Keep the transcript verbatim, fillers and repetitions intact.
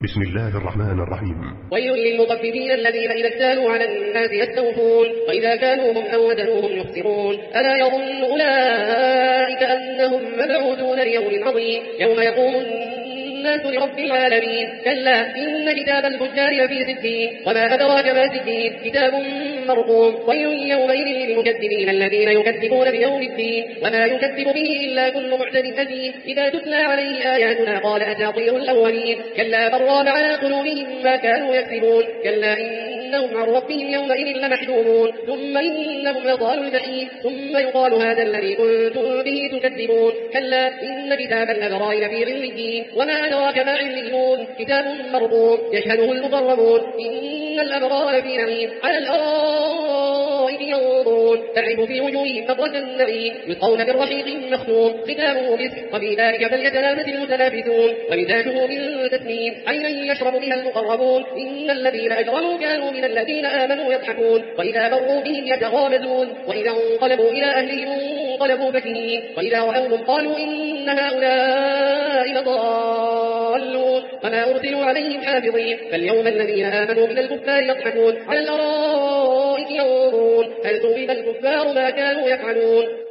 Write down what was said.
بسم الله الرحمن الرحيم. ويل للمطففين الذين إذا اكتالوا على الناس يستوفون وإذا كانوهم أو وزنوهم يخسرون. ألا يظن أولئك أنهم مبعوثون ليوم عظيم يوم يقوم الناس لرب العالمين. كلا إن كتاب الفجار لفي سجين وما أدراك ما سجين كتاب مرقوم. ويل يومئذ للمكذبين الذين يكذبون بيوم الدين وما يكذب به إلا كل معتد أثيم إذا تتلى عليه آياتنا قال أساطير الأولين. كلا بل ران على قلوبهم ما كانوا يكسبون. كلا إنهم عن ربهم يومئذ لمحجوبون ثم إنهم لصالوا الجحيم ثم يقال هذا الذي كنتم به تكذبون. كلا إن كتاب الأبرار لفي عليين وما أدراك ما عليون كتاب مرقوم يشهده المقربون. إن الأبرار لفي نعيم على الأرائك ينظرون تعرف في وجوههم نظرة النعيم يسقون من رحيق مختوم ختامه مسك وفي ذلك فليتنافس المتنافسون ومزاجه من تسنيم عينا يشرب بها المقربون. إن الذين أجرموا كانوا من الذين آمنوا يضحكون وإذا مروا بهم يتغامزون وإذا انقلبوا إلى أهلهم انقلبوا فكهين وإذا رأوهم قالوا إن هؤلاء لضالون وما أرسلوا عليهم حافظين. فاليوم الذين آمنوا من الكفار يضحكون على الأرائك ينظرون هل ثوب الكفار ما كانوا يفعلون.